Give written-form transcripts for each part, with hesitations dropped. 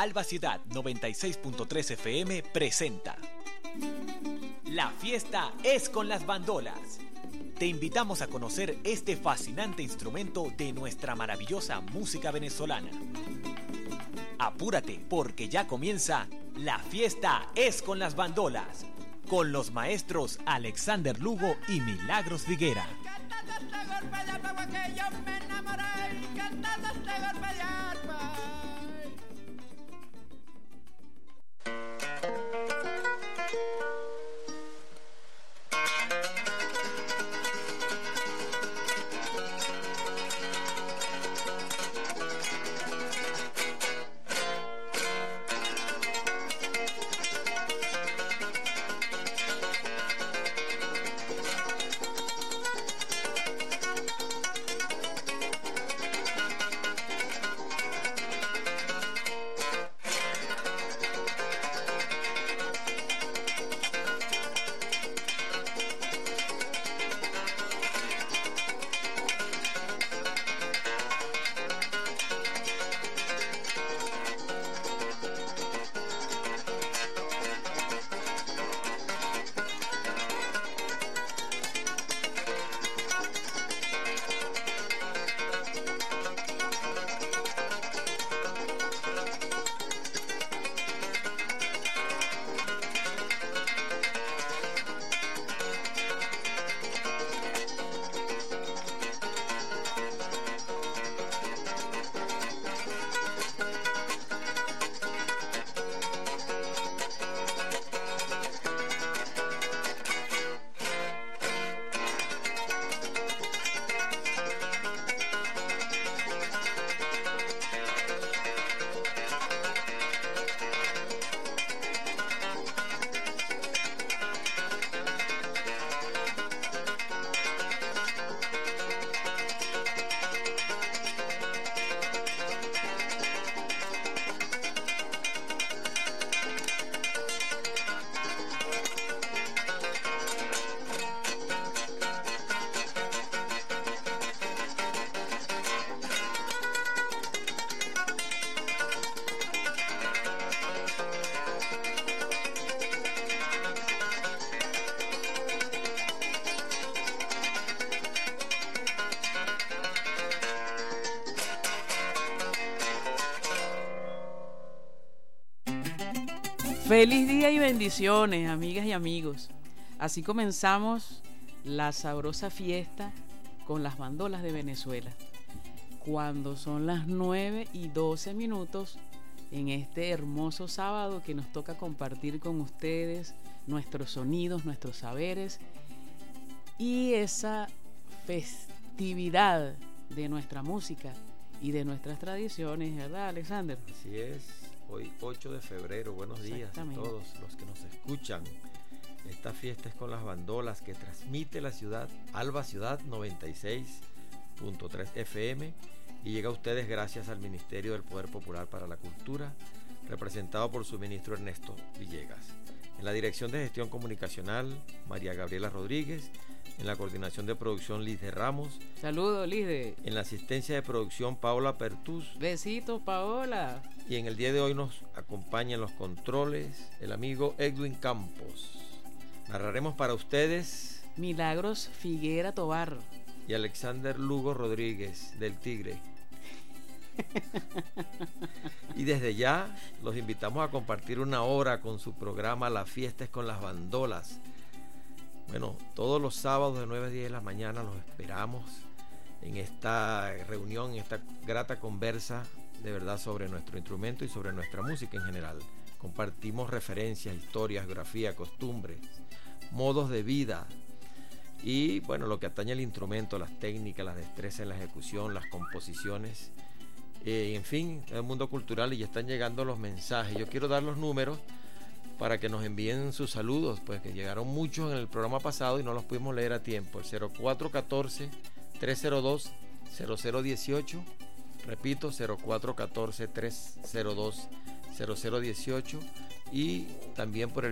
Alba Ciudad 96.3 FM presenta La fiesta es con las bandolas. Te invitamos a conocer este fascinante instrumento de nuestra maravillosa música venezolana. Apúrate porque ya comienza La fiesta es con las bandolas, con los maestros Alexander Lugo y Milagros Figuera. Feliz día y bendiciones, amigas y amigos. Así comenzamos la sabrosa fiesta con las bandolas de Venezuela. Cuando son las 9:12 en este hermoso sábado que nos toca compartir con ustedes nuestros sonidos, nuestros saberes y esa festividad de nuestra música y de nuestras tradiciones, ¿verdad, Alexander? Así es. Hoy 8 de febrero, buenos días a todos los que nos escuchan. Esta fiesta es con las bandolas que transmite la ciudad, Alba Ciudad 96.3 FM y llega a ustedes gracias al Ministerio del Poder Popular para la Cultura, representado por su ministro Ernesto Villegas. En la Dirección de Gestión Comunicacional, María Gabriela Rodríguez. En la coordinación de producción, Liz de Ramos. Saludos, Liz. En la asistencia de producción, Paola Pertús. Besitos, Paola. Y en el día de hoy nos acompaña en los controles el amigo Edwin Campos. Narraremos para ustedes Milagros Figuera Tobar y Alexander Lugo Rodríguez del Tigre. Y desde ya los invitamos a compartir una hora con su programa La fiesta es con las bandolas. Bueno, todos los sábados de 9 a 10 de la mañana los esperamos en esta reunión, en esta grata conversa de verdad sobre nuestro instrumento y sobre nuestra música en general. Compartimos referencias, historias, geografía, costumbres, modos de vida y bueno, lo que atañe al instrumento, las técnicas, las destrezas en la ejecución, las composiciones, en fin, el mundo cultural. Y ya están llegando los mensajes. Yo quiero dar los números para que nos envíen sus saludos, pues que llegaron muchos en el programa pasado y no los pudimos leer a tiempo. El 0414-302-0018, repito, 0414-302-0018 y también por el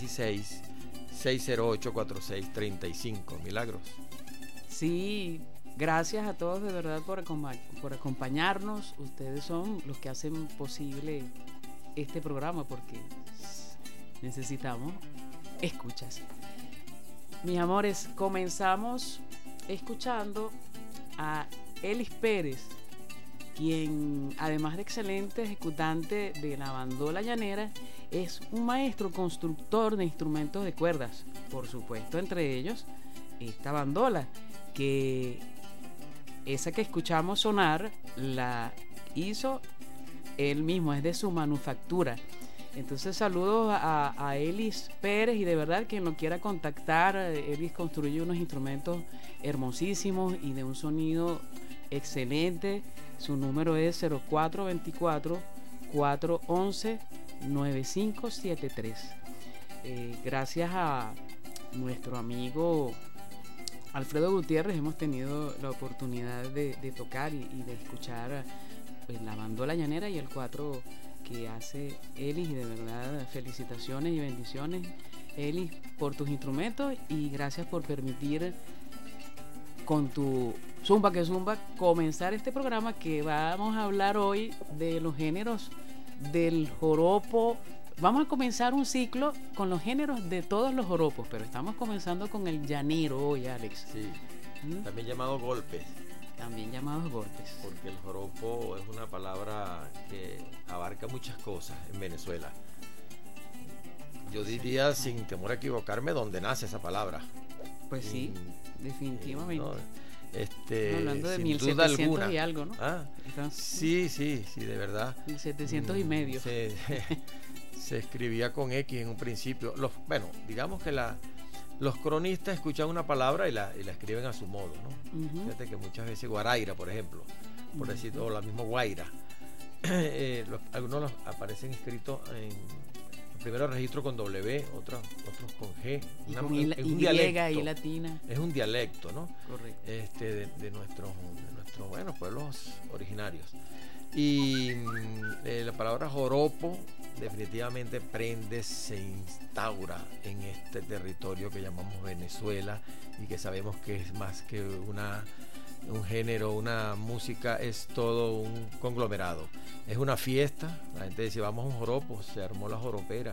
0416-608-4635. Milagros. Sí, Gracias a todos de verdad por acompañarnos. Ustedes son los que hacen posible este programa porque necesitamos escuchas. Mis amores, comenzamos escuchando a Elis Pérez, quien además de excelente ejecutante de la bandola llanera, es un maestro constructor de instrumentos de cuerdas. Por supuesto, entre ellos, esta bandola, que esa que escuchamos sonar, la hizo él mismo, es de su manufactura. Entonces saludos a Elis Pérez, y de verdad quien lo quiera contactar, Elis construye unos instrumentos hermosísimos y de un sonido excelente. Su número es 0424-411-9573. Gracias a nuestro amigo Alfredo Gutiérrez hemos tenido la oportunidad de tocar y de escuchar pues, la bandola llanera y el cuatro que hace Elis, y de verdad felicitaciones y bendiciones, Elis, por tus instrumentos, y gracias por permitir con tu Zumba que Zumba comenzar este programa, que vamos a hablar hoy de los géneros del joropo. Vamos a comenzar un ciclo con los géneros de todos los joropos, pero estamos comenzando con el llanero hoy, Alex. Sí, también llamado golpes. También llamados golpes. Porque el joropo es una palabra que abarca muchas cosas en Venezuela. Yo diría, sin temor a equivocarme, dónde nace esa palabra. Pues sí, definitivamente. Hablando de sin 1700 duda alguna. Y algo, ¿no? Sí, de verdad. 1700 y medio. Se escribía con X en un principio. Digamos que los cronistas escuchan una palabra y la escriben a su modo, ¿no? Uh-huh. Fíjate que muchas veces Guaraira, por ejemplo, por decir todo, la misma Guaira, algunos aparecen escritos en el primero registro con W, otros con G, un dialecto, y latina. Es un dialecto, ¿no? Correcto. De nuestros pueblos originarios. Y la palabra joropo definitivamente se instaura en este territorio que llamamos Venezuela, y que sabemos que es más que un género, una música, es todo un conglomerado. Es una fiesta. La gente dice, vamos a un joropo, se armó la joropera,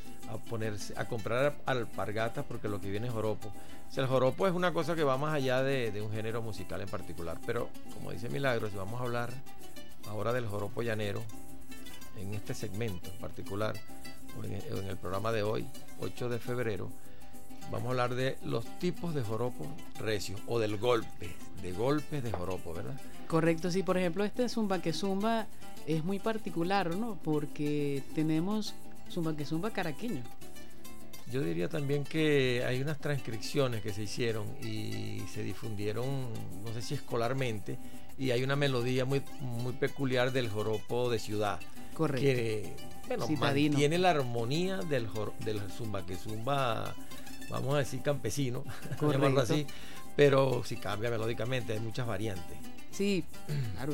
a comprar alpargatas porque lo que viene es joropo. O sea, el joropo es una cosa que va más allá de un género musical en particular. Pero como dice Milagros, si vamos a hablar ahora del joropo llanero, en este segmento en particular, o en el programa de hoy, 8 de febrero, vamos a hablar de los tipos de joropo recios, o del golpe, de golpes de joropo, ¿verdad? Correcto, sí. Por ejemplo, este Zumba que Zumba es muy particular, ¿no? Porque tenemos Zumba que Zumba caraqueño. Yo diría también que hay unas transcripciones que se hicieron y se difundieron, no sé si escolarmente, y hay una melodía muy, muy peculiar del joropo de ciudad. Correcto. Que mantiene la armonía del Zumba que Zumba, vamos a decir campesino, llamarlo así, pero sí cambia melódicamente, hay muchas variantes. Sí, claro.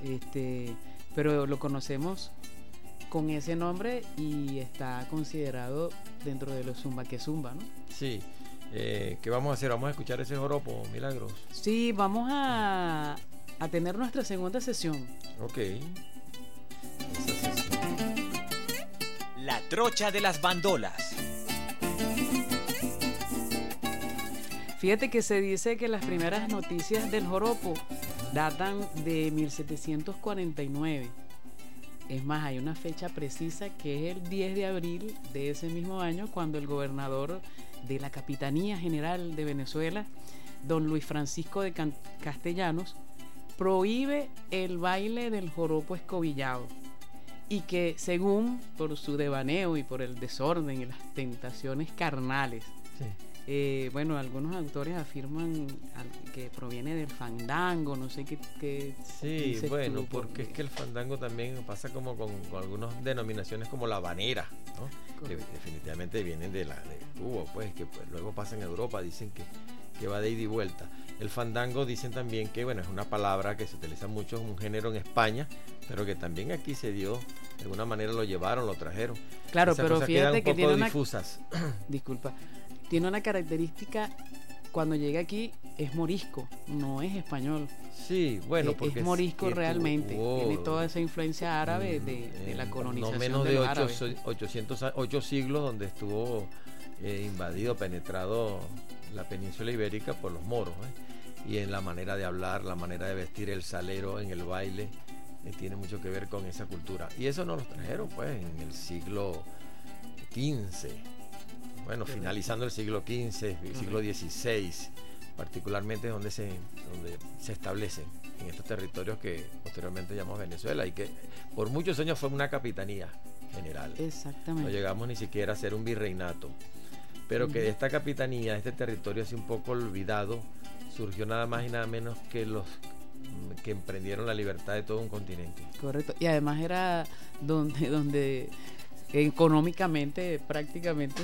Pero lo conocemos con ese nombre y está considerado dentro de los Zumba que Zumba, ¿no? Sí. ¿Qué vamos a hacer? ¿Vamos a escuchar ese joropo, Milagros? Sí, vamos a tener nuestra segunda sesión. Ok. La trocha de las bandolas. Fíjate que se dice que las primeras noticias del joropo datan de 1749. Es más, hay una fecha precisa que es el 10 de abril de ese mismo año, cuando el gobernador de la Capitanía General de Venezuela, don Luis Francisco de Castellanos, prohíbe el baile del joropo escobillado, y que según por su devaneo y por el desorden y las tentaciones carnales, algunos autores afirman que proviene del fandango, no sé qué sí, bueno, porque es que el fandango también pasa como con algunas denominaciones como la habanera, ¿no? Que definitivamente vienen de Cuba, pues, que pues, luego pasa en Europa, dicen que va de ida y vuelta. El fandango dicen también que, bueno, es una palabra que se utiliza mucho, es un género en España, pero que también aquí se dio, de alguna manera lo llevaron, lo trajeron. Claro, pero fíjate que tiene difusas. Disculpa, tiene una característica cuando llega aquí es morisco, no es español. Sí, bueno, porque es morisco realmente. Tiene toda esa influencia árabe de la colonización. No menos de 8 siglos donde estuvo invadido, penetrado la península ibérica por los moros, y en la manera de hablar, la manera de vestir, el salero en el baile, tiene mucho que ver con esa cultura. Y eso nos lo trajeron pues en el siglo XV, bueno, finalizando el siglo XV, el siglo XVI, particularmente donde se establecen en estos territorios que posteriormente llamamos Venezuela y que por muchos años fue una capitanía general. Exactamente. No llegamos ni siquiera a ser un virreinato, pero que de esta capitanía, de este territorio así un poco olvidado, surgió nada más y nada menos que los que emprendieron la libertad de todo un continente. Correcto, y además era donde económicamente prácticamente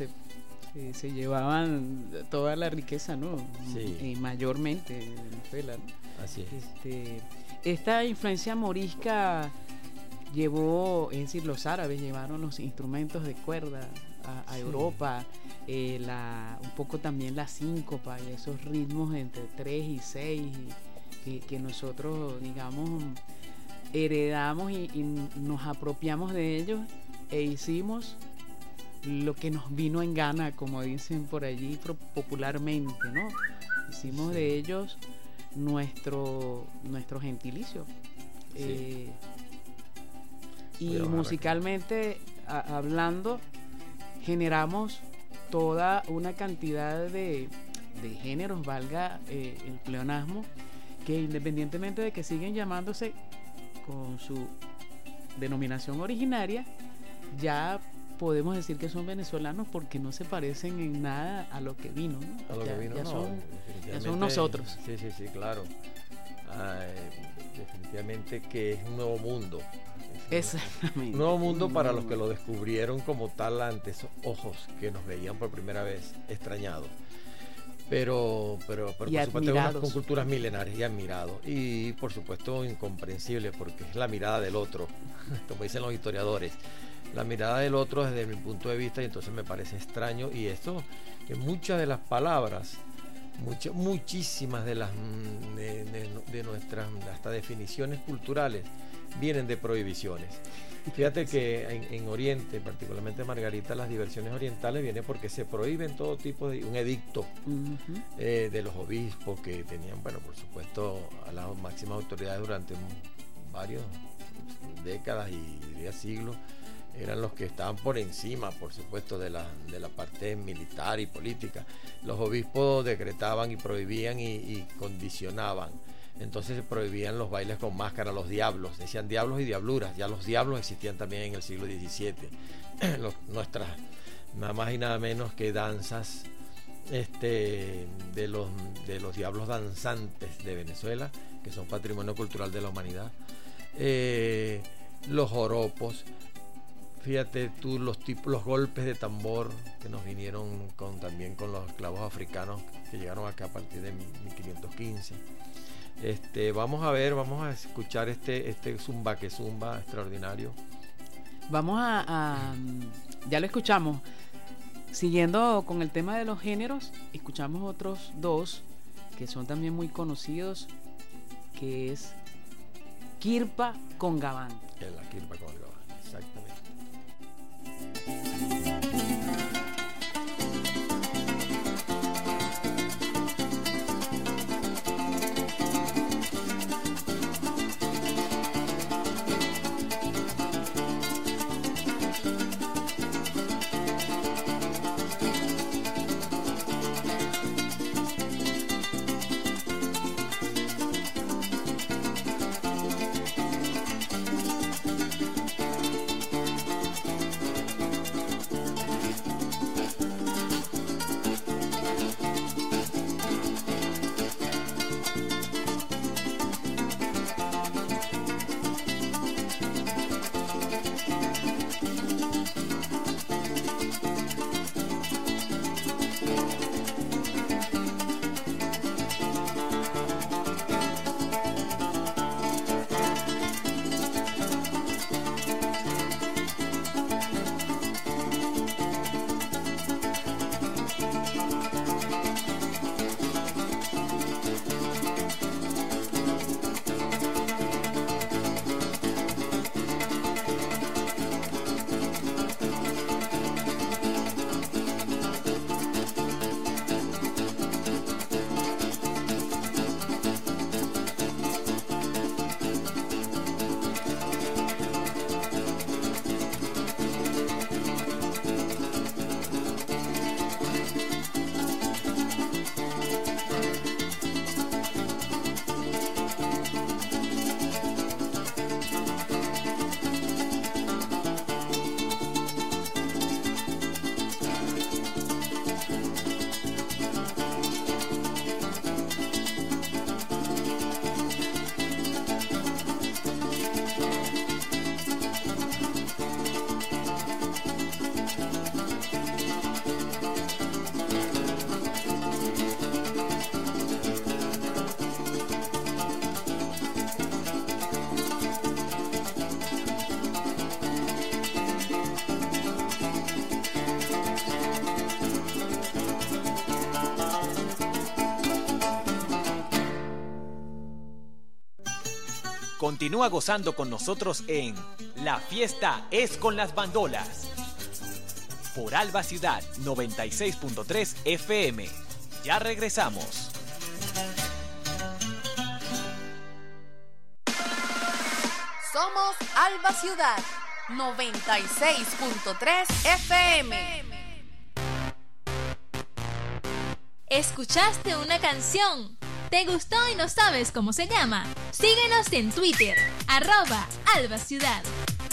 se llevaban toda la riqueza, ¿no? Sí. Y mayormente en Venezuela, ¿no? Así es. Esta influencia morisca llevó, es decir, los árabes llevaron los instrumentos de cuerda a Europa, un poco también la síncopa y esos ritmos entre 3 y 6 que nosotros, digamos, heredamos y nos apropiamos de ellos e hicimos lo que nos vino en gana, como dicen por allí popularmente, ¿no? Hicimos de ellos nuestro gentilicio. Sí. Y musicalmente hablando, generamos toda una cantidad de géneros, valga el pleonasmo, que independientemente de que siguen llamándose con su denominación originaria, ya podemos decir que son venezolanos porque no se parecen en nada a lo que vino, ¿no? A lo que vino, ya son nosotros. Sí, claro. Definitivamente que es un nuevo mundo. Exactamente. Un nuevo mundo para los que lo descubrieron como tal ante esos ojos que nos veían por primera vez extrañados. Pero por supuesto con culturas milenarias y admirados. Y por supuesto incomprensible porque es la mirada del otro, como dicen los historiadores. La mirada del otro desde mi punto de vista, y entonces me parece extraño. Y esto, que muchas de las palabras, muchísimas de nuestras hasta definiciones culturales vienen de prohibiciones. Fíjate que en Oriente, particularmente Margarita, las diversiones orientales vienen porque se prohíben todo tipo de un edicto de los obispos que tenían, bueno, por supuesto, a las máximas autoridades durante varias décadas y diría siglos, eran los que estaban por encima, por supuesto, de la parte militar y política. Los obispos decretaban y prohibían y condicionaban. Entonces se prohibían los bailes con máscara, los diablos, decían diablos y diabluras. Ya los diablos existían también en el siglo XVII. Nuestras nada más y nada menos que danzas de los diablos danzantes de Venezuela, que son patrimonio cultural de la humanidad. Los joropos. Fíjate tú los golpes de tambor que nos vinieron también con los esclavos africanos que llegaron acá a partir de 1515. Vamos a escuchar este zumba que zumba extraordinario. Vamos ya lo escuchamos. Siguiendo con el tema de los géneros, escuchamos otros dos que son también muy conocidos, que es Kirpa con Gabán. La Kirpa con Gabán, exactamente. Continúa gozando con nosotros en La Fiesta es con las Bandolas. Por Alba Ciudad 96.3 FM. Ya regresamos. Somos Alba Ciudad 96.3 FM. ¿Escuchaste una canción? ¿Te gustó y no sabes cómo se llama? Síguenos en Twitter, @AlbaCiudad.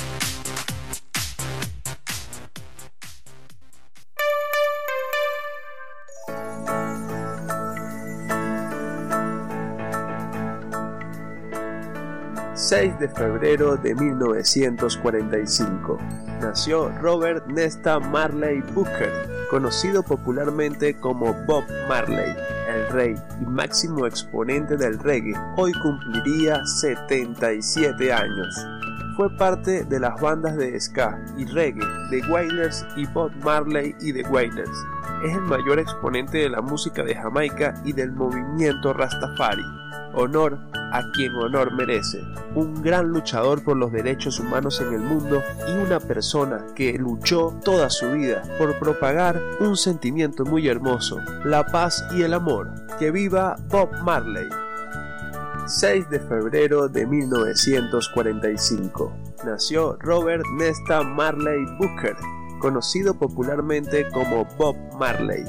...6 de febrero de 1945... nació Robert Nesta Marley Booker, conocido popularmente como Bob Marley, el rey y máximo exponente del reggae. Hoy cumpliría 77 años. Fue parte de las bandas de ska y reggae The Wailers y Bob Marley y The Wailers. Es el mayor exponente de la música de Jamaica y del movimiento Rastafari. Honor a quien honor merece, un gran luchador por los derechos humanos en el mundo y una persona que luchó toda su vida por propagar un sentimiento muy hermoso, la paz y el amor. ¡Que viva Bob Marley! 6 de febrero de 1945, nació Robert Nesta Marley Booker, conocido popularmente como Bob Marley.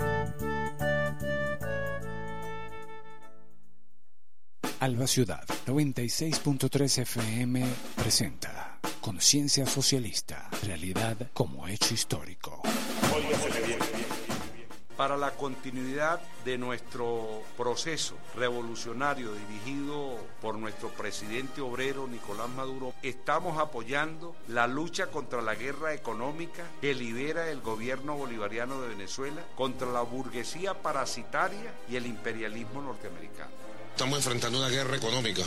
Alba Ciudad 96.3 FM presenta Conciencia Socialista, realidad como hecho histórico. Para la continuidad de nuestro proceso revolucionario dirigido por nuestro presidente obrero Nicolás Maduro, estamos apoyando la lucha contra la guerra económica que lidera el gobierno bolivariano de Venezuela contra la burguesía parasitaria y el imperialismo norteamericano. Estamos enfrentando una guerra económica.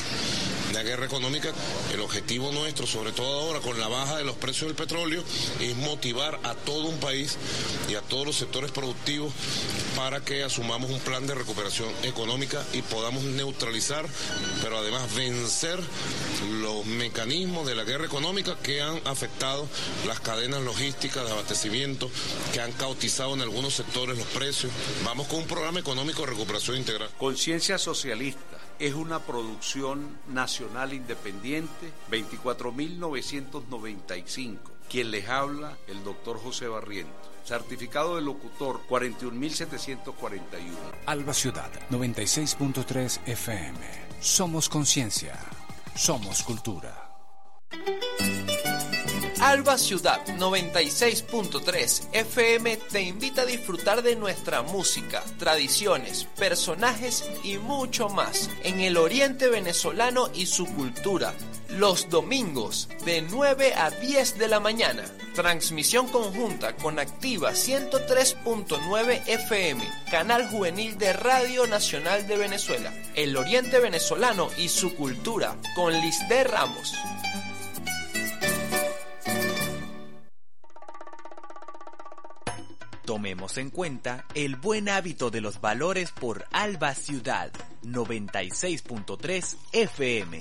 El objetivo nuestro, sobre todo ahora con la baja de los precios del petróleo, es motivar a todo un país y a todos los sectores productivos para que asumamos un plan de recuperación económica y podamos neutralizar, pero además vencer los mecanismos de la guerra económica que han afectado las cadenas logísticas de abastecimiento, que han cautizado en algunos sectores los precios. Vamos con un programa económico de recuperación integral. Conciencia Socialista es una producción nacional independiente, 24.995. Quien les habla, el doctor José Barrientos. Certificado de locutor 41.741. Alba Ciudad 96.3 FM. Somos conciencia. Somos cultura. Alba Ciudad 96.3 FM te invita a disfrutar de nuestra música, tradiciones, personajes y mucho más en el oriente venezolano y su cultura. Los domingos de 9 a 10 de la mañana. Transmisión conjunta con Activa 103.9 FM, canal juvenil de Radio Nacional de Venezuela. El oriente venezolano y su cultura con Lisdé Ramos. Tomemos en cuenta el buen hábito de los valores por Alba Ciudad 96.3 FM.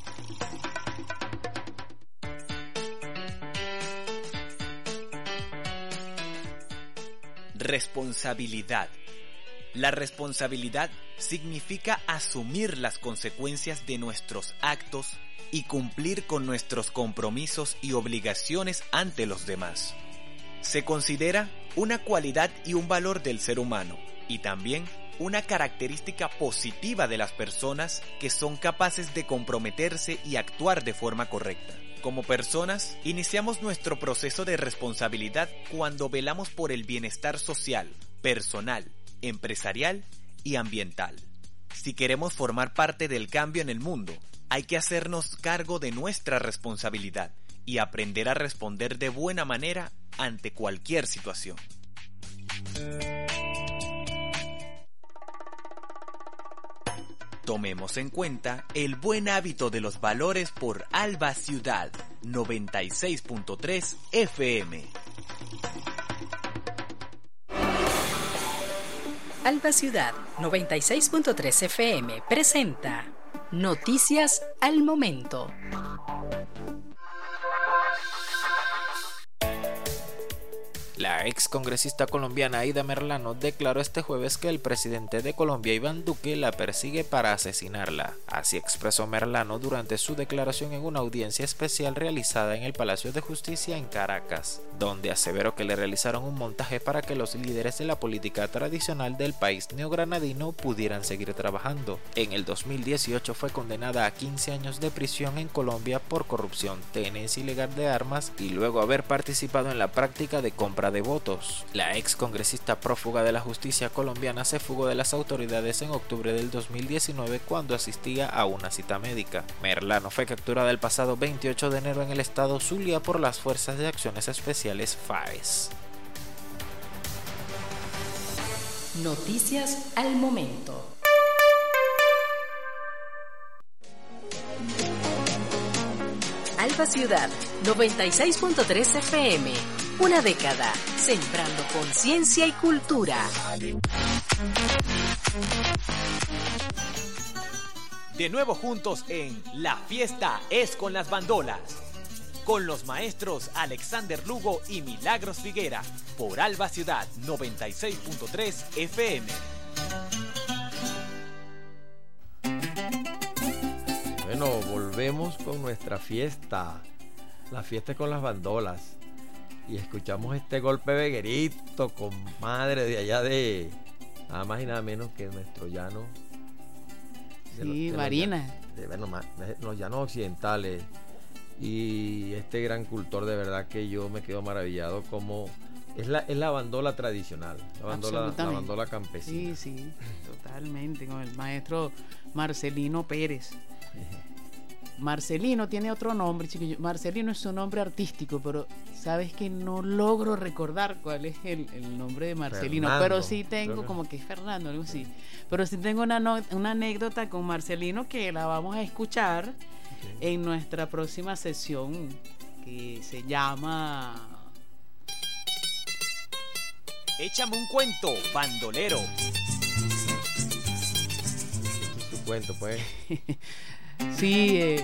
Responsabilidad. La responsabilidad significa asumir las consecuencias de nuestros actos y cumplir con nuestros compromisos y obligaciones ante los demás. Se considera una cualidad y un valor del ser humano, y también una característica positiva de las personas que son capaces de comprometerse y actuar de forma correcta. Como personas, iniciamos nuestro proceso de responsabilidad cuando velamos por el bienestar social, personal, empresarial y ambiental. Si queremos formar parte del cambio en el mundo, hay que hacernos cargo de nuestra responsabilidad y aprender a responder de buena manera ante cualquier situación. Tomemos en cuenta el buen hábito de los valores por Alba Ciudad 96.3 FM. Alba Ciudad 96.3 FM presenta Noticias al momento. La ex congresista colombiana Aida Merlano declaró este jueves que el presidente de Colombia, Iván Duque, la persigue para asesinarla. Así expresó Merlano durante su declaración en una audiencia especial realizada en el Palacio de Justicia en Caracas, donde aseveró que le realizaron un montaje para que los líderes de la política tradicional del país neogranadino pudieran seguir trabajando. En el 2018 fue condenada a 15 años de prisión en Colombia por corrupción, tenencia ilegal de armas y luego haber participado en la práctica de compra de votos. La ex congresista prófuga de la justicia colombiana se fugó de las autoridades en octubre del 2019 cuando asistía a una cita médica. Merlano fue capturada el pasado 28 de enero en el estado Zulia por las Fuerzas de Acciones Especiales FAES. Noticias al momento. Alba Ciudad, 96.3 FM. Una década, sembrando conciencia y cultura. De nuevo juntos en La Fiesta es con las Bandolas, con los maestros Alexander Lugo y Milagros Figuera, por Alba Ciudad 96.3 FM. Bueno, volvemos con nuestra fiesta. La fiesta es con las bandolas. Y escuchamos este golpe veguerito, compadre, de allá de nada más y nada menos que nuestro llano. Sí, Marina. Los llanos occidentales. Y este gran cultor, de verdad que yo me quedo maravillado como es la bandola tradicional, la bandola campesina. Sí, totalmente, con el maestro Marcelino Pérez. Marcelino tiene otro nombre, chiquillo. Marcelino es su nombre artístico, pero sabes que no logro recordar cuál es el nombre de Marcelino. Fernando, pero sí tengo, como que es Fernando, algo así. Pero sí tengo una anécdota con Marcelino que la vamos a escuchar en nuestra próxima sesión, que se llama Échame un cuento, bandolero. Tu cuento, pues. Sí,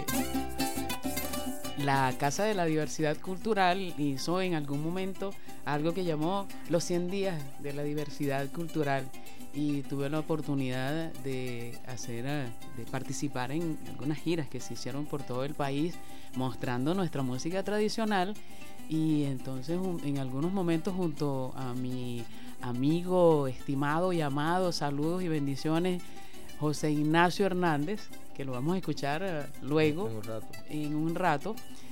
la Casa de la Diversidad Cultural hizo en algún momento algo que llamó los 100 días de la diversidad cultural, y tuve la oportunidad de participar en algunas giras que se hicieron por todo el país mostrando nuestra música tradicional. Y entonces en algunos momentos, junto a mi amigo estimado y amado, saludos y bendiciones, José Ignacio Hernández, que lo vamos a escuchar luego en un rato,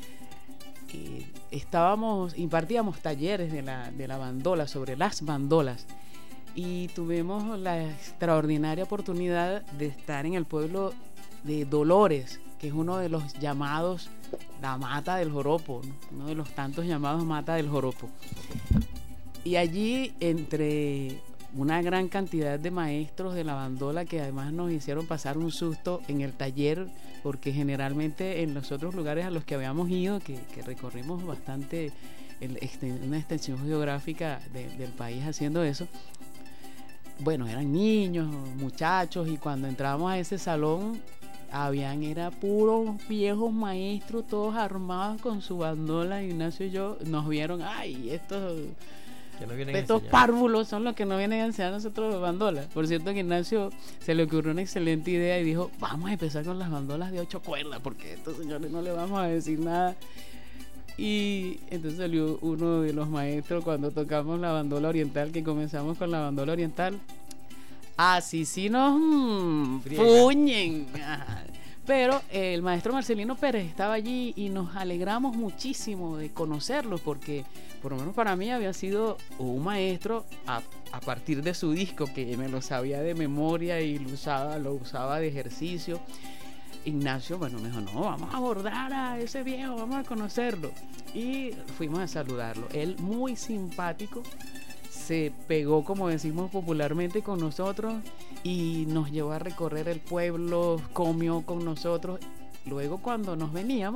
impartíamos talleres de la bandola, sobre las bandolas, y tuvimos la extraordinaria oportunidad de estar en el pueblo de Dolores, que es uno de los llamados la Mata del Joropo, ¿no? Uno de los tantos llamados Mata del Joropo. Y allí, entre una gran cantidad de maestros de la bandola, que además nos hicieron pasar un susto en el taller, porque generalmente en los otros lugares a los que habíamos ido, que recorrimos bastante una extensión geográfica del país haciendo eso, bueno, eran niños, muchachos, y cuando entramos a ese salón era puros viejos maestros, todos armados con su bandola. Ignacio y yo nos vieron, ay, estos párvulos son los que nos vienen a enseñar a nosotros bandola. Por cierto, que Ignacio se le ocurrió una excelente idea y dijo, vamos a empezar con las bandolas de 8 cuerdas, porque a estos señores no les vamos a decir nada. Y entonces salió uno de los maestros cuando tocamos la bandola oriental, que comenzamos con la bandola oriental. Así sí nos puñen. Pero el maestro Marcelino Pérez estaba allí y nos alegramos muchísimo de conocerlo, porque por lo menos para mí había sido un maestro a partir de su disco, que me lo sabía de memoria y lo usaba de ejercicio. Ignacio, bueno, me dijo, no, vamos a abordar a ese viejo, vamos a conocerlo. Y fuimos a saludarlo. Él, muy simpático, se pegó, como decimos popularmente, con nosotros y nos llevó a recorrer el pueblo, comió con nosotros. Luego, cuando nos veníamos,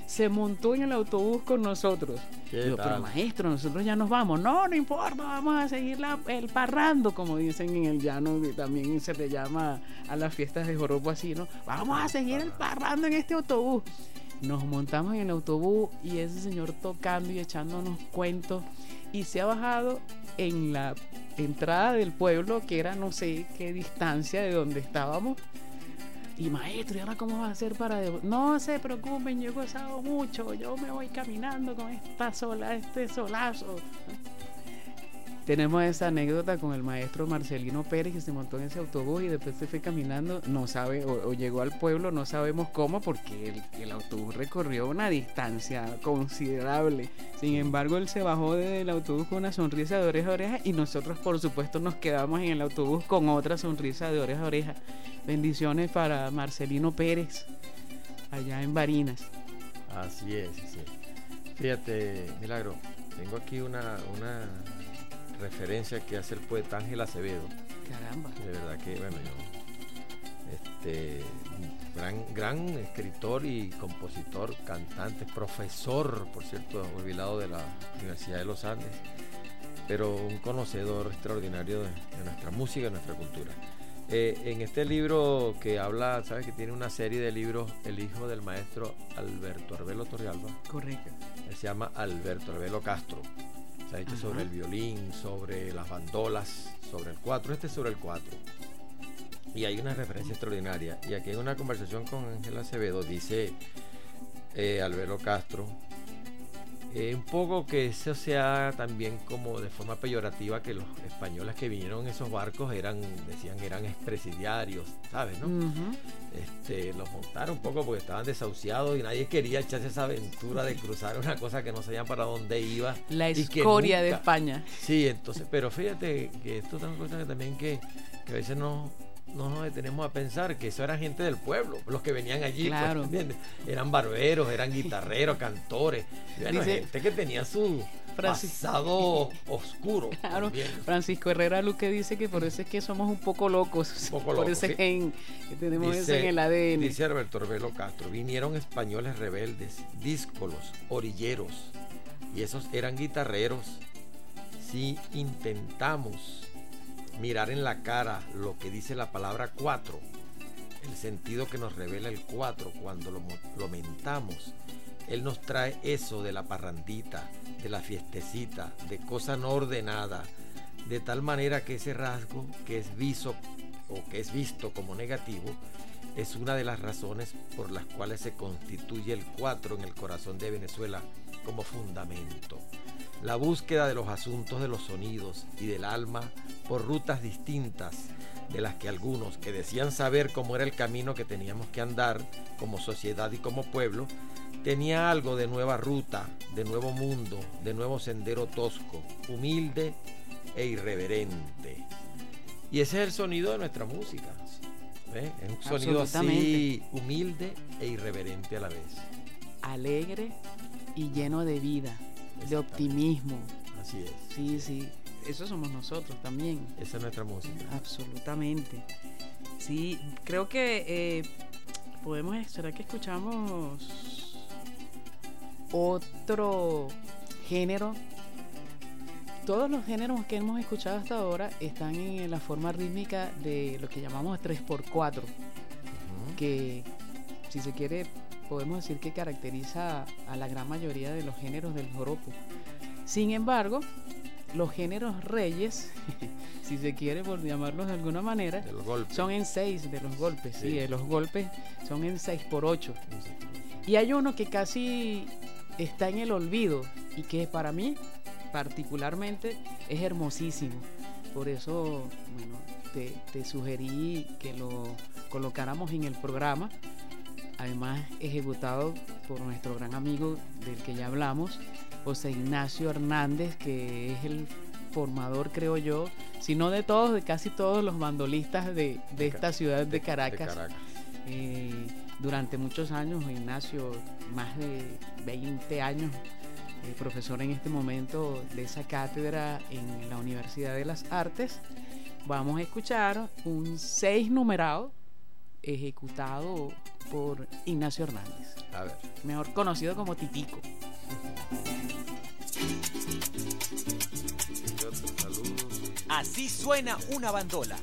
se montó en el autobús con nosotros. Digo, pero maestro, nosotros ya nos vamos. No importa, vamos a seguir el parrando, como dicen en el llano, que también se le llama a las fiestas de joropo así, ¿no? Vamos a seguir el parrando en este autobús. Nos montamos en el autobús y ese señor tocando y echándonos cuentos, y se ha bajado en la entrada del pueblo, que era no sé qué distancia de donde estábamos. Y maestro, ¿y ahora cómo va a hacer para...? No se preocupen, yo he gozado mucho, yo me voy caminando con este solazo. Tenemos esa anécdota con el maestro Marcelino Pérez, que se montó en ese autobús y después se fue caminando, no sabe, o llegó al pueblo, no sabemos cómo, porque el autobús recorrió una distancia considerable. Sin embargo, él se bajó del autobús con una sonrisa de oreja a oreja, y nosotros, por supuesto, nos quedamos en el autobús con otra sonrisa de oreja a oreja. Bendiciones para Marcelino Pérez, allá en Barinas. Así es, sí. Fíjate, Milagro, tengo aquí una referencia que hace el poeta Ángel Acevedo. Caramba. De verdad que, bueno, gran escritor y compositor, cantante, profesor, por cierto, jubilado de la Universidad de los Andes, pero un conocedor extraordinario de nuestra música, de nuestra cultura. En este libro que habla, sabes que tiene una serie de libros, el hijo del maestro Alberto Arbelo Torrealba. Correcto. Él se llama Alberto Arbelo Castro. Se ha hecho sobre el violín, sobre las bandolas, sobre el cuatro. Este es sobre el cuatro. Y hay una referencia extraordinaria. Y aquí hay una conversación con Ángel Acevedo, dice Arbelo Castro, un poco que eso sea también como de forma peyorativa, que los españoles que vinieron en esos barcos eran expresidiarios, ¿sabes? ¿No? Los montaron un poco porque estaban desahuciados y nadie quería echarse esa aventura de cruzar una cosa que no sabían para dónde iba. La escoria de España. Sí, entonces, pero fíjate que esto es una cosa que también que a veces no nos detenemos a pensar que eso era gente del pueblo, los que venían allí, claro. Pues, eran barberos, eran guitarreros, cantores, bueno, gente que tenía su pasado oscuro. Claro, también. Francisco Herrera Luque dice que por eso es que somos un poco locos, por ese gen que tenemos ese en el ADN. Dice Alberto Arbelo Castro, vinieron españoles rebeldes, díscolos, orilleros, y esos eran guitarreros. Si intentamos mirar en la cara lo que dice la palabra cuatro, el sentido que nos revela el cuatro cuando lo mentamos, él nos trae eso de la parrandita, de la fiestecita, de cosa no ordenada, de tal manera que ese rasgo que es visto como negativo es una de las razones por las cuales se constituye el cuatro en el corazón de Venezuela como fundamento. La búsqueda de los asuntos de los sonidos y del alma por rutas distintas de las que algunos que decían saber cómo era el camino que teníamos que andar como sociedad y como pueblo, tenía algo de nueva ruta, de nuevo mundo, de nuevo sendero tosco, humilde e irreverente. Y ese es el sonido de nuestra música. ¿Ves? Es un sonido así humilde e irreverente a la vez. Alegre y lleno de vida, de optimismo. Así es. Sí, eso somos nosotros también. Esa es nuestra música. Absolutamente. Sí, creo que ¿será que escuchamos otro género? Todos los géneros que hemos escuchado hasta ahora están en la forma rítmica de lo que llamamos 3x4, que, si se quiere, podemos decir que caracteriza a la gran mayoría de los géneros del joropo. Sin embargo, los géneros reyes, si se quiere por llamarlos de alguna manera, son en 6 de los golpes. Sí, de los golpes son en 6x8. Y hay uno que casi está en el olvido y que para mí particularmente es hermosísimo. Por eso, bueno, te sugerí que lo colocáramos en el programa. Además, ejecutado por nuestro gran amigo del que ya hablamos, José Ignacio Hernández, que es el formador, creo yo, si no de todos, de casi todos los bandolistas de esta ciudad de Caracas. Durante muchos años, Ignacio, más de 20 años, profesor en este momento de esa cátedra en la Universidad de las Artes. Vamos a escuchar un 6 numerado ejecutado por Ignacio Hernández. A ver. Mejor conocido como Titico. Así suena una bandola.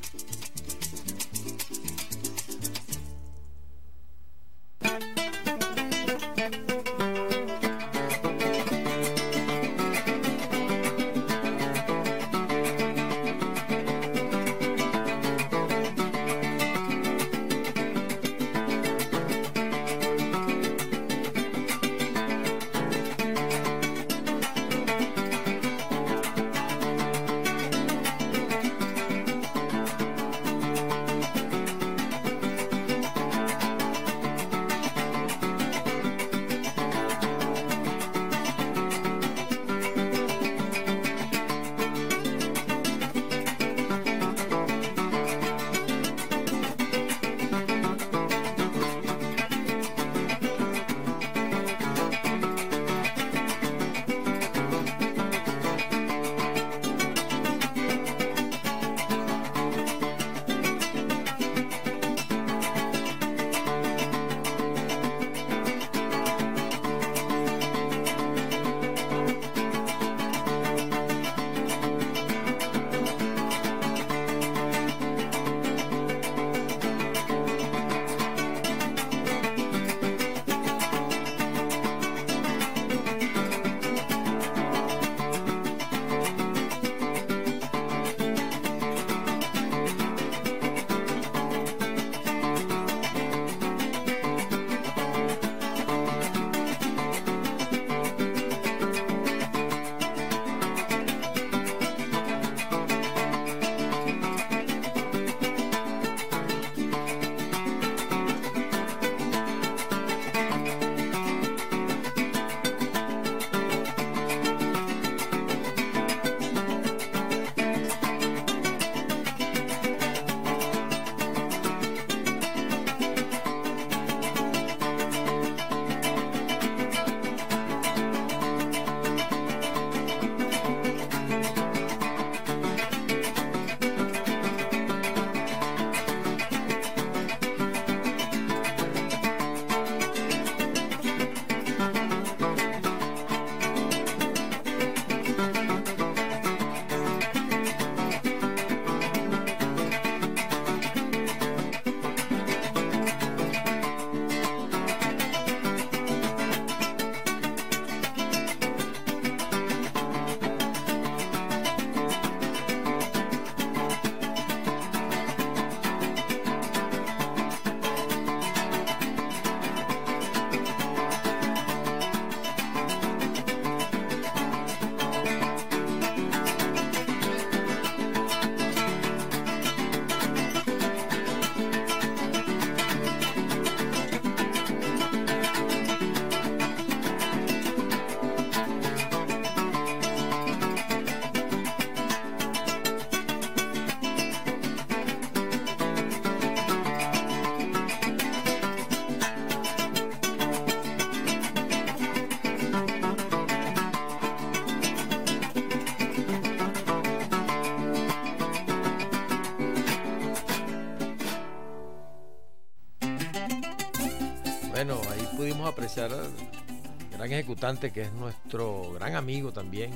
Bueno, ahí pudimos apreciar al gran ejecutante, que es nuestro gran amigo también,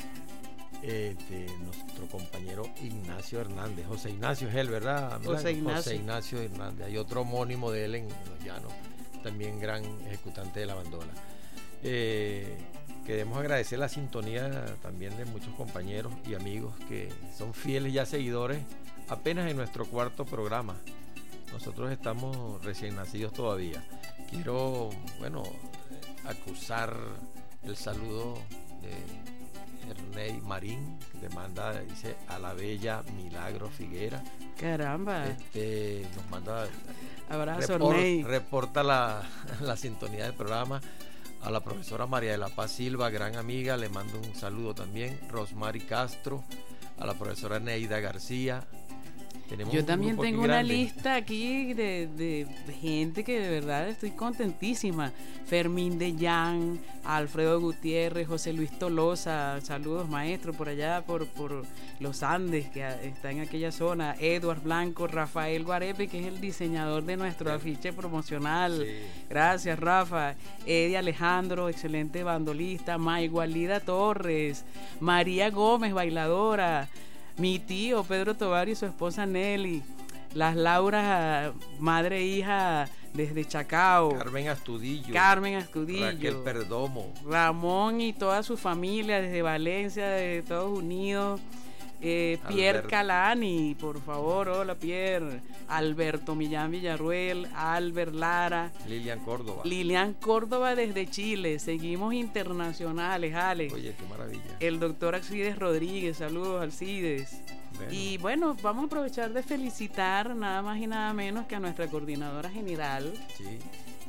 nuestro compañero Ignacio Hernández. José Ignacio es él, ¿verdad? José Ignacio Hernández. Hay otro homónimo de él en Los Llanos, también gran ejecutante de la bandola. Queremos agradecer la sintonía también de muchos compañeros y amigos que son fieles ya seguidores apenas en nuestro cuarto programa. Nosotros estamos recién nacidos todavía. Quiero, acusar el saludo de Ernei Marín, que manda, dice, a la bella Milagro Figuera. Caramba. Nos manda abrazo, Ernei. Reporta la sintonía del programa. A la profesora María de la Paz Silva, gran amiga, le mando un saludo también. Rosmary Castro, a la profesora Neida García, Yo también tengo una lista aquí de gente que de verdad estoy contentísima. Fermín de Jan, Alfredo Gutiérrez, José Luis Tolosa, saludos maestro por allá por los Andes, que está en aquella zona. Edward Blanco, Rafael Guarepe, que es el diseñador de nuestro afiche promocional. Sí. Gracias, Rafa. Eddie Alejandro, excelente bandolista. Maigualida Torres, María Gómez, bailadora. Mi tío Pedro Tovar y su esposa Nelly, las Laura, madre e hija desde Chacao, Carmen Astudillo, Raquel Perdomo, Ramón y toda su familia desde Valencia, de Estados Unidos, Pierre Calani, por favor, hola Pierre, Alberto Millán Villarruel, Albert Lara, Lilian Córdoba desde Chile. Seguimos internacionales, Alex. Oye, qué maravilla. El doctor Alcides Rodríguez, saludos Alcides. Bueno. Y bueno, vamos a aprovechar de felicitar nada más y nada menos que a nuestra coordinadora general, sí,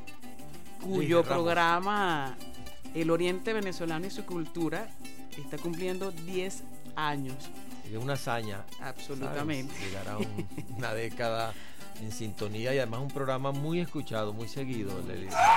cuyo programa El Oriente Venezolano y su Cultura está cumpliendo 10 años. Es una hazaña. Absolutamente. ¿Sabes? Llegar a una década en sintonía y además un programa muy escuchado, muy seguido. Le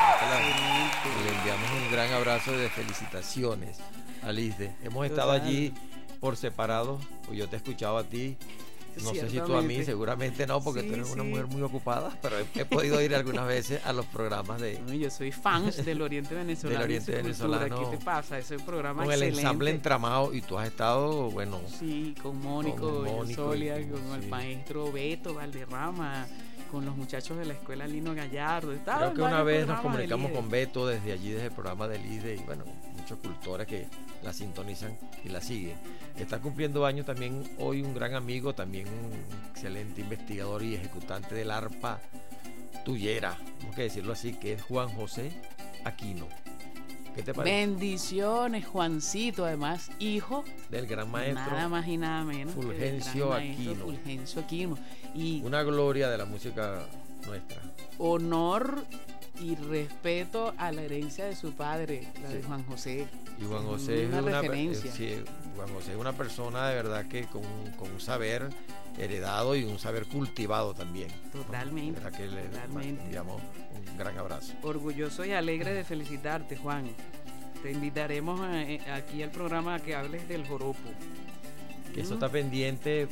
enviamos un gran abrazo de felicitaciones a Lisde. Hemos estado allí por separado, pues yo te he escuchado a ti. No sé si tú a mí, seguramente no, porque tú eres una mujer muy ocupada, pero he podido ir algunas veces a los programas de... Yo soy fan del Oriente Venezolano. Del Oriente Venezolano. ¿Qué te pasa? Ese programa con excelente. El ensamble Entramado, y tú has estado, bueno... Sí, con Mónico Solia, con el maestro Beto Valderrama, con los muchachos de la escuela Lino Gallardo. Creo que una vez nos comunicamos con Beto desde allí, desde el programa del IDE, y bueno, muchos cultores que la sintonizan y la siguen. Está cumpliendo años también hoy un gran amigo, también un excelente investigador y ejecutante del arpa tuyera, tenemos que decirlo así, que es Juan José Aquino. ¿Qué te parece? Bendiciones, Juancito, además hijo del gran maestro, nada más y nada menos, Fulgencio Aquino. Y una gloria de la música nuestra. Honor y respeto a la herencia de su padre, la de Juan José. Y Juan José es una referencia. Juan José es una persona de verdad que con un saber heredado y un saber cultivado también. Totalmente. ¿No? Que le enviamos un gran abrazo. Orgulloso y alegre de felicitarte, Juan. Te invitaremos aquí al programa a que hables del joropo. Que eso está pendiente,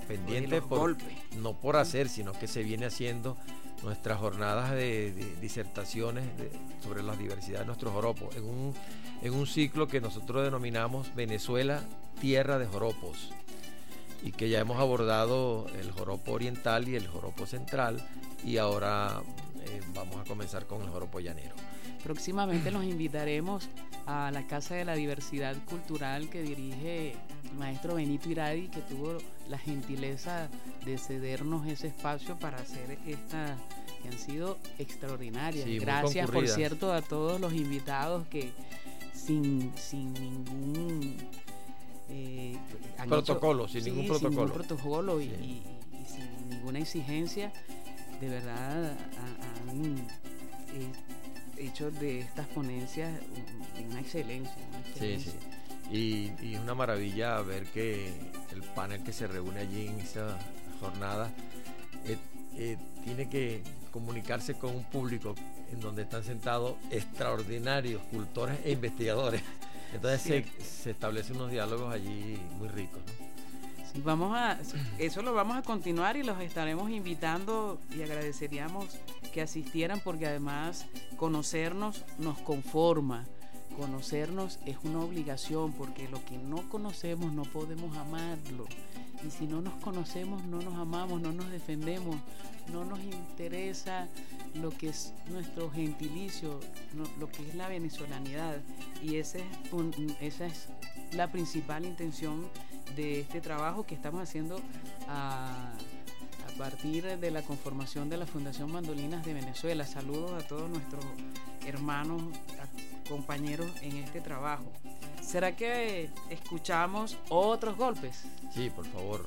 no por hacer, sino que se viene haciendo nuestras jornadas de disertaciones sobre la diversidad de nuestros joropos, en un ciclo que nosotros denominamos Venezuela, Tierra de Joropos, y que ya hemos abordado el joropo oriental y el joropo central, y ahora vamos a comenzar con el joropo llanero. Próximamente los invitaremos a la Casa de la Diversidad Cultural que dirige el maestro Benito Iradi, que tuvo la gentileza de cedernos ese espacio para hacer esta, que han sido extraordinarias. Sí, gracias, por cierto, a todos los invitados que sin ningún protocolo, ningún protocolo y sin ninguna exigencia, de verdad han hecho de estas ponencias una excelencia. Sí. Y es una maravilla ver que el panel que se reúne allí en esa jornada tiene que comunicarse con un público en donde están sentados extraordinarios cultores e investigadores. Entonces se establecen unos diálogos allí muy ricos, ¿no? Sí, eso lo vamos a continuar y los estaremos invitando, y agradeceríamos que asistieran, porque además conocernos nos conforma. Conocernos es una obligación, porque lo que no conocemos no podemos amarlo, y si no nos conocemos no nos amamos, no nos defendemos, no nos interesa lo que es nuestro gentilicio, lo que es la venezolanidad, y esa es la principal intención de este trabajo que estamos haciendo a partir de la conformación de la Fundación Mandolinas de Venezuela. Saludos a todos nuestros hermanos, compañeros en este trabajo. ¿Será que escuchamos otros golpes? Sí, por favor.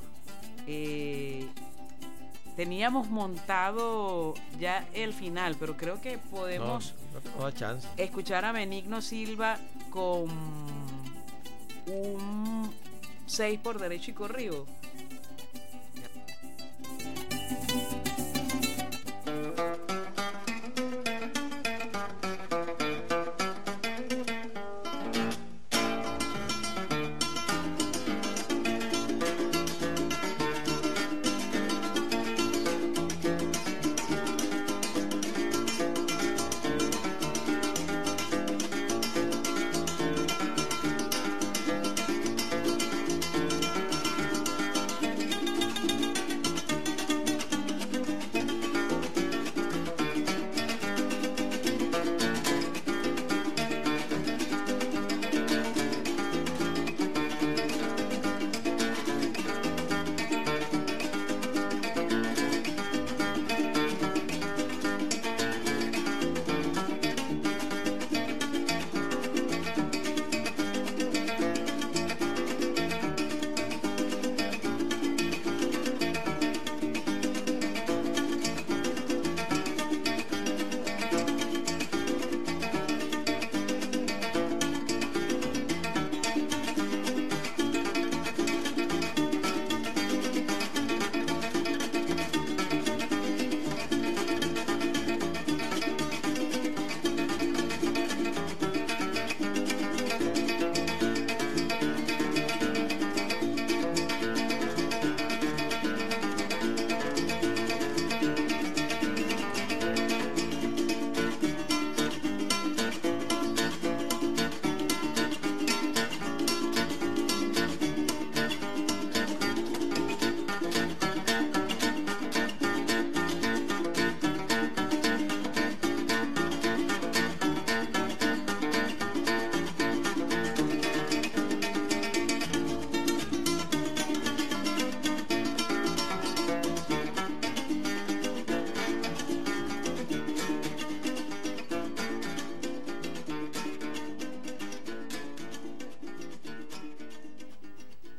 Teníamos montado ya el final, pero creo que podemos escuchar a Benigno Silva con un 6 por derecho y corrido.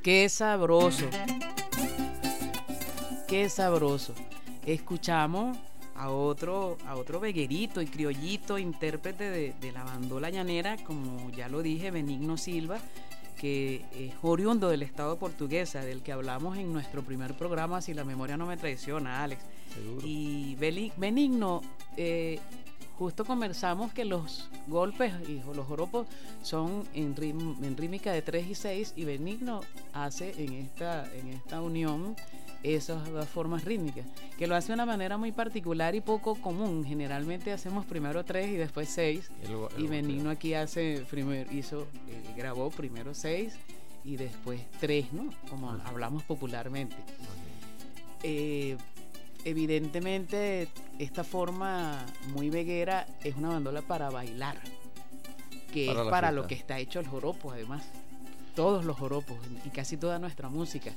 Qué sabroso. Qué sabroso. Escuchamos a otro veguerito y criollito intérprete de la bandola llanera, como ya lo dije, Benigno Silva, que es oriundo del estado Portuguesa, del que hablamos en nuestro primer programa, si la memoria no me traiciona, Alex. Seguro. Y Benigno, justo conversamos que los golpes y los joropos son en rítmica de 3 y 6, y Benigno hace en esta unión esas dos formas rítmicas, que lo hace de una manera muy particular y poco común. Generalmente hacemos primero 3 y después 6, y Benigno aquí grabó primero 6 y después 3, ¿no? Como hablamos popularmente. Evidentemente esta forma muy veguera es una bandola para bailar, que es para lo que está hecho el joropo. Además, todos los joropos y casi toda nuestra música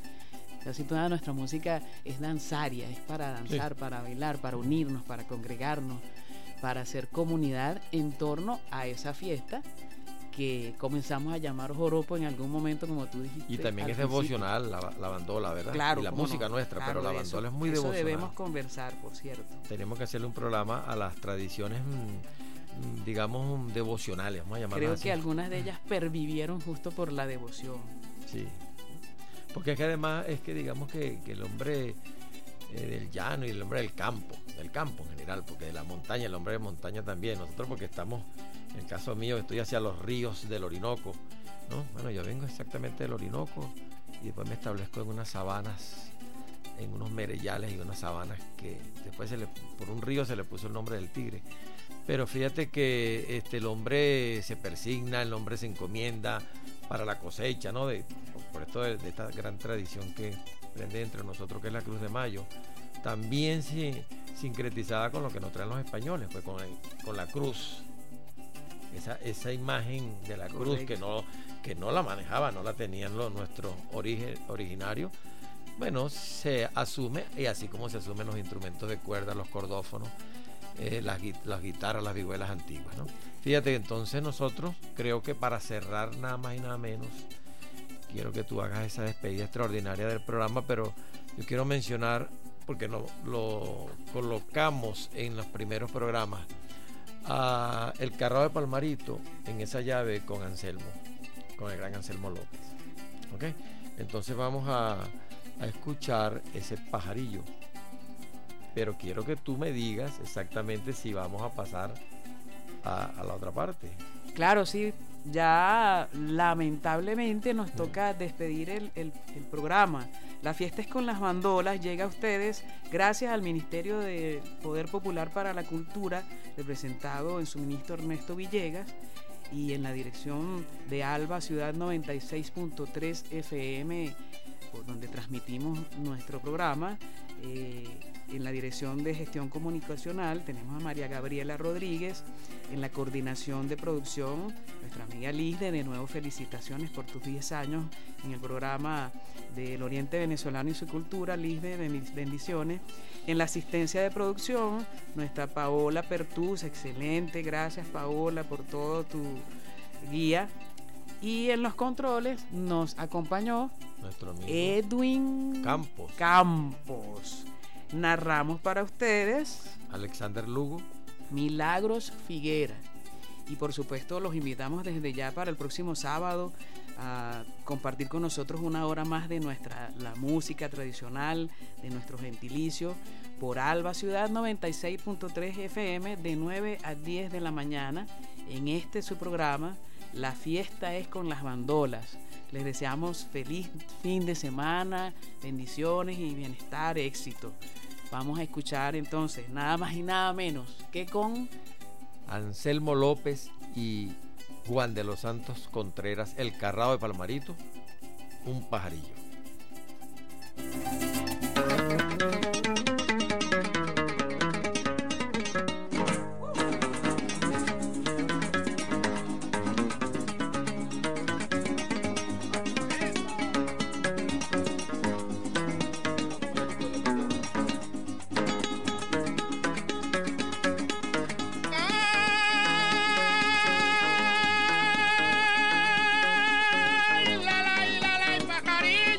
es danzaria, es para danzar, sí, para bailar, para unirnos, para congregarnos, para hacer comunidad en torno a esa fiesta que comenzamos a llamar joropo en algún momento, como tú dijiste. Y también es devocional la bandola, ¿verdad? Claro, y la música nuestra, claro, pero la bandola es muy devocional. Eso debemos conversar, por cierto. Tenemos que hacerle un programa a las tradiciones, digamos, devocionales, vamos a llamarlas Creo así. que algunas de ellas pervivieron justo por la devoción. Sí. Porque es que además es que digamos que el hombre del llano y el hombre del campo en general, porque de la montaña, el hombre de montaña también, nosotros porque estamos, en el caso mío, estoy hacia los ríos del Orinoco, ¿no? Bueno, yo vengo exactamente del Orinoco y después me establezco en unas sabanas, en unos mereyales y unas sabanas que después por un río se le puso el nombre del Tigre. Pero fíjate que el hombre se persigna, el hombre se encomienda para la cosecha, ¿no? Por esto de esta gran tradición que prende entre nosotros, que es la Cruz de Mayo, también sincretizada con lo que nos traen los españoles, pues con la cruz, esa imagen de la cruz que no la manejaba, no la tenían nuestros originarios. Bueno, se asume, y así como se asumen los instrumentos de cuerda, los cordófonos, las guitarras, las vihuelas antiguas, ¿no? Fíjate, entonces nosotros, creo que para cerrar nada más y nada menos, quiero que tú hagas esa despedida extraordinaria del programa, pero yo quiero mencionar, porque lo colocamos en los primeros programas, a el Carrao de Palmarito en esa llave con Anselmo, con el gran Anselmo López. ¿Ok? Entonces vamos a escuchar ese pajarillo, pero quiero que tú me digas exactamente si vamos a pasar a la otra parte. Claro, sí. Ya lamentablemente nos toca despedir el programa. La fiesta es con las bandolas, llega a ustedes gracias al Ministerio de Poder Popular para la Cultura, representado en su ministro Ernesto Villegas, y en la dirección de Alba Ciudad 96.3 FM, por donde transmitimos nuestro programa. En la dirección de gestión comunicacional tenemos a María Gabriela Rodríguez. En la coordinación de producción, nuestra amiga Lisde. De nuevo, felicitaciones por tus 10 años en el programa del Oriente Venezolano y su cultura. Lisde, bendiciones. En la asistencia de producción, nuestra Paola Pertús. Excelente, gracias Paola por todo tu guía. Y en los controles nos acompañó nuestro amigo Edwin Campos. Narramos para ustedes Alexander Lugo, Milagros Figuera, y por supuesto los invitamos desde ya para el próximo sábado a compartir con nosotros una hora más de la música tradicional, de nuestro gentilicio, por Alba Ciudad 96.3 FM de 9 a 10 de la mañana en su programa La Fiesta es con las Bandolas. Les deseamos feliz fin de semana, bendiciones y bienestar, éxito. Vamos a escuchar entonces nada más y nada menos que con Anselmo López y Juan de los Santos Contreras, el Carrao de Palmarito, un pajarillo. Pajarito.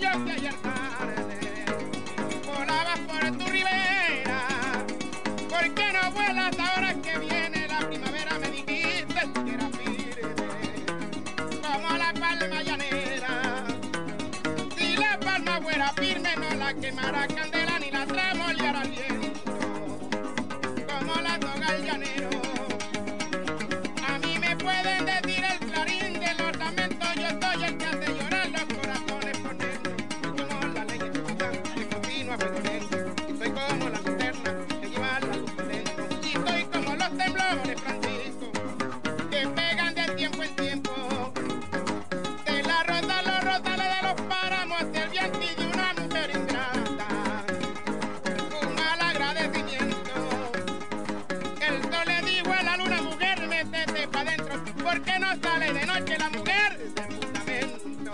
fuera firme no la quemara candela ni la tramoleara al viento, como la toga el llanero. A mí me pueden decir el clarín de los lamentos, yo soy el que hace llorar los corazones por dentro. Soy como la ley ejecutan que continúa fuego lento, y soy como la linterna que lleva la luz por dentro, y soy como los temblores, Francisco, que pegan de tiempo en tiempo. De la rosa los rosales de los páramos hacia el viento y de una mujer ingrata, un mal agradecimiento. El sol le dijo a la luna, mujer, métete pa' dentro, porque no sale de noche la mujer del fundamento.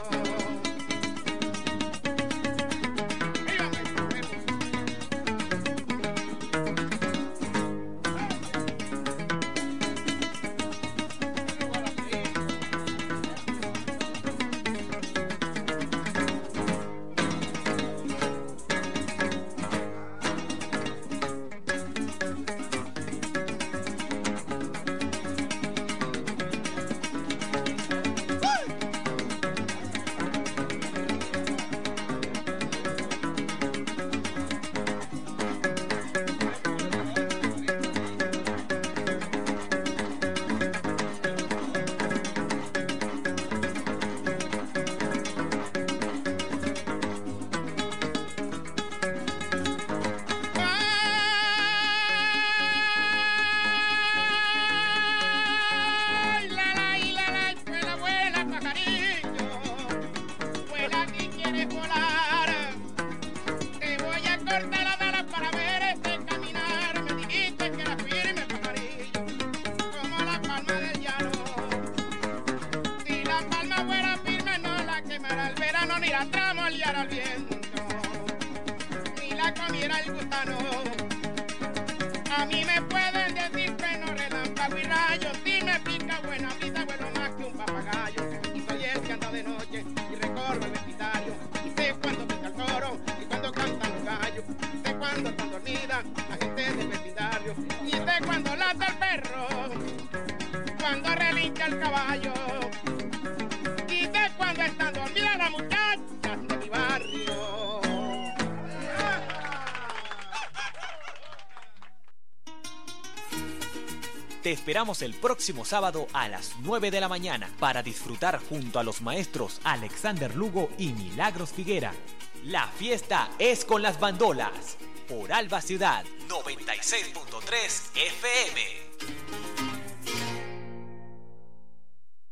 A mí me pueden decir que no relámpago y rayo, si me pica buena brisa vuelo más que un papagayo. Y soy el que anda de noche y recorro el vecindario, y sé cuando pica el coro y cuando cantan los gallos, y sé cuando están dormidas la gente del vecindario, y sé cuando lanza el perro, cuando relincha el caballo, y sé cuando están dormidas las muchachas de mi barrio. Te esperamos el próximo sábado a las 9 de la mañana para disfrutar junto a los maestros Alexander Lugo y Milagros Figuera. La fiesta es con las bandolas por Alba Ciudad 96.3 FM.